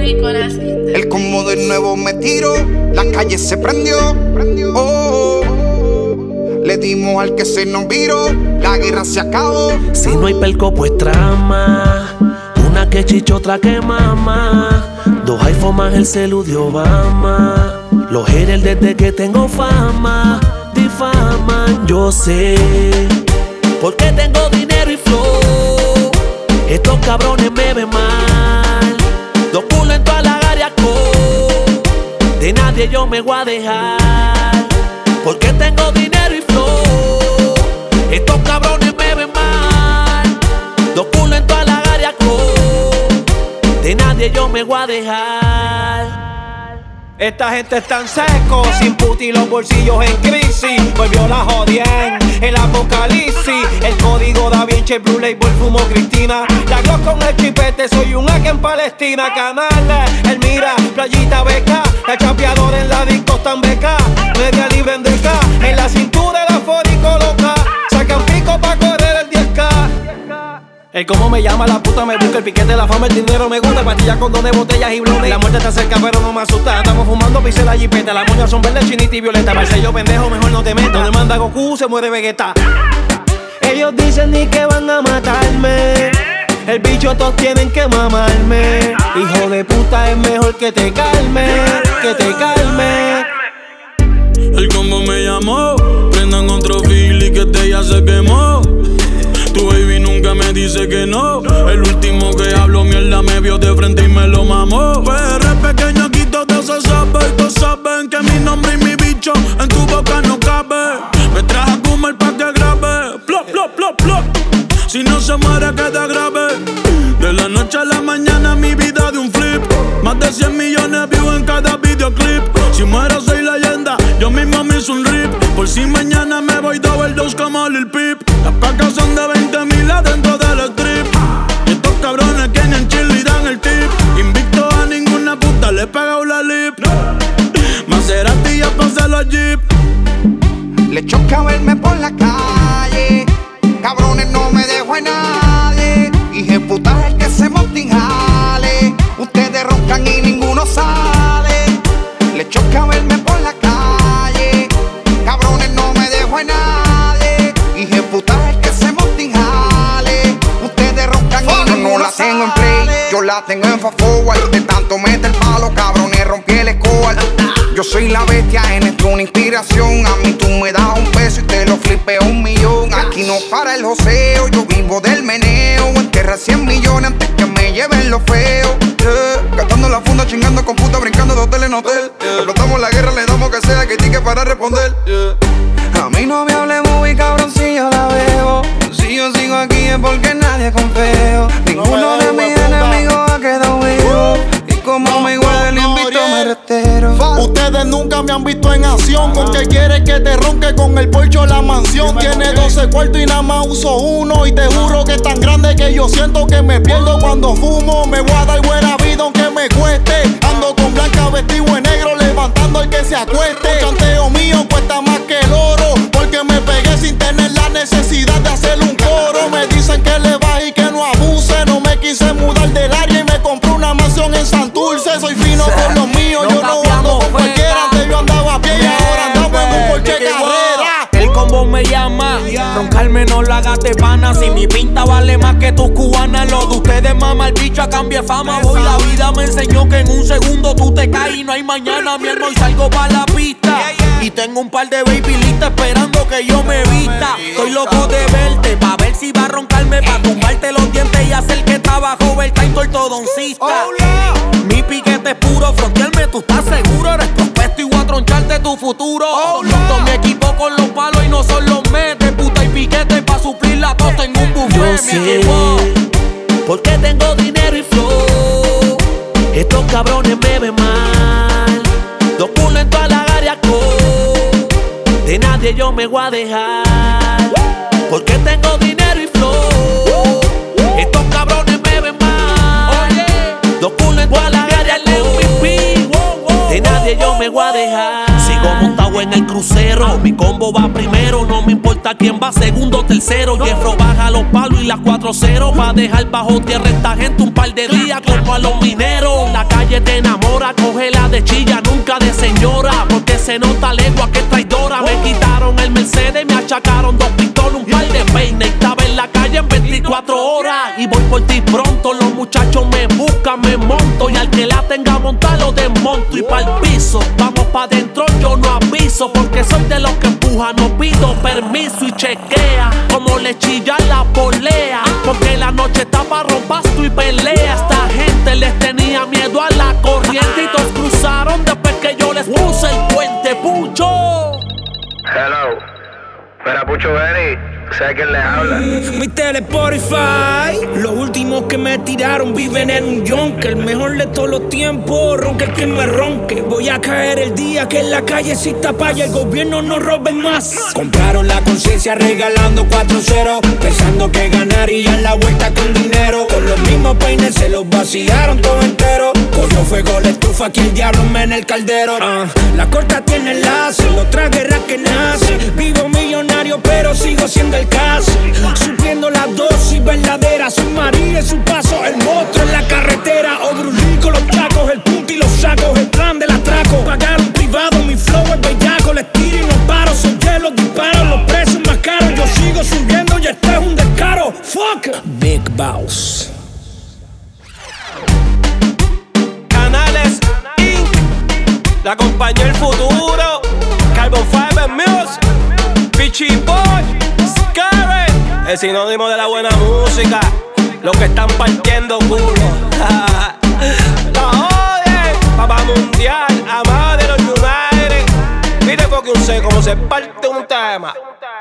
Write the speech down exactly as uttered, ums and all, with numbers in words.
rico naciste. El combo de nuevo me tiró, la calle se prendió. Oh, le dimos al que se nos viró, la guerra se acabó. Si no hay pelco pues trama, una que chicha, otra que mama. Dos iPhone más el celu de Obama. Los haters desde que tengo fama difaman, yo sé, porque tengo dinero y flow. Estos cabrones me ven mal. Dos culos en toda la área, de nadie yo me voy a dejar, porque tengo dinero y flow. Estos cabrones me ven mal. Dos culos en toda la área, de nadie yo me voy a dejar. Esta gente es tan seco, sin puti y los bolsillos en crisis. Volvió la jodien, el apocalipsis. El código da Vinci, el Blue Label, fumo Cristina. La Glock con el chipete, soy un hack en Palestina. Canales, el mira, playita beca. La chapeadora en la disco tan beca. Media libre en deca, en la cintura el afórico loca. Sacan pico pa' correr el diez K. El cómo me llama, la puta me busca, el piquete, la fama, el dinero me gusta, pastillas, condones, botellas y blones. La muerte está cerca pero no me asusta, estamos fumando pise la jipeta. Las moñas son verdes, chinita y violeta. Para ser yo pendejo, mejor no te metas. Donde manda Goku, se muere Vegeta. Ellos dicen ni que van a matarme, el bicho todos tienen que mamarme. Hijo de puta, es mejor que te calme, que te calme. El combo me llamó, prendan otro fil y que este ya se quemó. Tu baby nunca me dice que no. El último que hablo mierda me vio de frente y me lo mamó. P R pequeño aquí todo se sabe. Todos saben que mi nombre y mi bicho en tu boca no cabe. Me traje a comer pa' que grabe. Plop, plop, plop, plop. Si no se muere queda grave. De la noche a la mañana mi vida de un flip. Más de cien millones views en cada videoclip. Si muero soy leyenda, yo mismo me hice un rip. Por si mañana me voy double dose como Lil Peep. Las pacas son de veinte mil adentro del strip. Y estos cabrones que ni en Chile dan el tip. Invicto a ninguna puta, le he pegado la lip. Maserati ya pasé los jeep. Le choca verme por la calle, cabrones no me dejo en nadie. Hije puta el que se monta y jale. Ustedes roncan y ninguno sale. Le choca verme por la calle, cabrones no me dejo en nadie. Hije puta el que se monta y jale. Ustedes roncan y yo no la tengo en play, yo la tengo en fast forward. De tanto meter palo, cabrones rompí el score. Yo soy la bestia, en esto una inspiración. A mí tú me das un peso y te lo flipeo un millón. Aquí no para el joseo, yo vivo del meneo. Enterra cien millones antes que me lleven lo feo. Yeah. Gastando la funda, chingando con puta, brincando de hotel en hotel. Yeah. Explotamos la guerra, le damos que sea que tique para responder. Yeah. A mí no me hable muy cabrón si yo la veo. Si yo sigo aquí es porque nadie confío. Ninguno de mis enemigos ha quedado vivo. Y como me igual le invito me retero. Ustedes nunca me han visto en acción. Con que quieres que te ronque con el porcho la mansión. Tiene doce cuartos y nada más uso uno. Y te juro que es tan grande que yo siento que me pierdo cuando fumo. Me voy a dar buena vida aunque me cueste. Ando con blanca vestido en negro levantando el que se acueste. El chanteo mío cuesta más que el oro, porque me pegué sin tener la necesidad de hacer un coro. Me dicen que le baje y que no abuse. No me quise mudar del área y me compré una mansión en Santurce. Soy fino con los míos, yo no ando con cualquiera. Antes yo andaba a pie y ahora andamos en un Porsche Carrera. El combo me llama, roncarme no la hagas de pana. Si mi pinta vale más que tus cubanas, lo de ustedes mama el bicho a cambio de fama. Voy, la vida me enseñó que en un segundo tú te caes y no hay mañana. Mi hermano, y salgo pa' la pista y tengo un par de baby listas esperando que yo me vista. Estoy loco de verte, pa' ver si va a roncarme, pa' tumbarte los dientes y hacer que trabajo overtime ortodoncista. Mi piquete es puro, frontearme, tú estás seguro. Eres prospecto y voy a troncharte tu futuro. Monto mi equipo con los palos y no son los metes. Puta y piquete pa' suplir la costa en un buffet. Yo sé, porque tengo dinero y flow. Estos cabrones me ven mal. Dos culos en toda la área, de nadie yo me voy a dejar, porque tengo dinero y flow. Estos cabrones me ven mal. Dos culos en toda la área, de nadie yo me voy a dejar. Sigo montado en el crucero, mi combo va primero. No me importa quién va segundo o tercero. Hierro baja los palos y las cuatro cero. Va a dejar bajo tierra esta gente un par de días como a los mineros. La calle calle te enamora, cógela de chilla, nunca de señora, porque se nota lengua que es traidora. Me quitaron el Mercedes, me achacaron dos pistolas, un par de peines. Estaba en la calle en veinticuatro horas y voy por ti pronto. Los muchachos me buscan, me monto y al que la tenga montar lo desmonto y pa'l piso. Vamos pa' dentro, yo no aviso, porque soy de los que empuja, no pido permiso y chequea como le chilla la polea, porque la noche está pa' rompasto y pelea. Esta gente les tenía miedo a la corriente y todos cruzaron después que yo les puse el puente. Pucho. Hello, espera Pucho Benny, ¿sabes quién les habla? Mi tele Spotify, los últimos que me tiraron viven en un yonke. El mejor de todos los tiempos, ronque el que me ronque. Voy a caer el día que en la calle exista paya y el gobierno no robe más. Compraron la conciencia regalando cuatro ceros, pensando que ganarían la vuelta con dinero. Con los mismos peines se los vaciaron todo entero. Cogió fuego la estufa, que el diablo me en el caldero. uh, La corta tiene enlace, otra guerra que nace. Vivo millonario pero sigo siendo el caso, supliendo la dosis verdadera. Soy María en su paso, el monstruo en la carretera. Obrulín con los tacos, el punto y los sacos, el plan del atraco. Pagaron privado, mi flow es bellaco. Les tiro y no paro, son los disparos, los precios más caros. Yo sigo subiendo y este es un descaro. Fuck Big Boss. Canales incorporated, la compañía El Futuro, Carbon Fiber Music, Pichi Boy, Scary, el sinónimo de la buena música, los que están partiendo culo. La oye, papá mundial, amado de los United. Mire porque un sé cómo se parte un tema.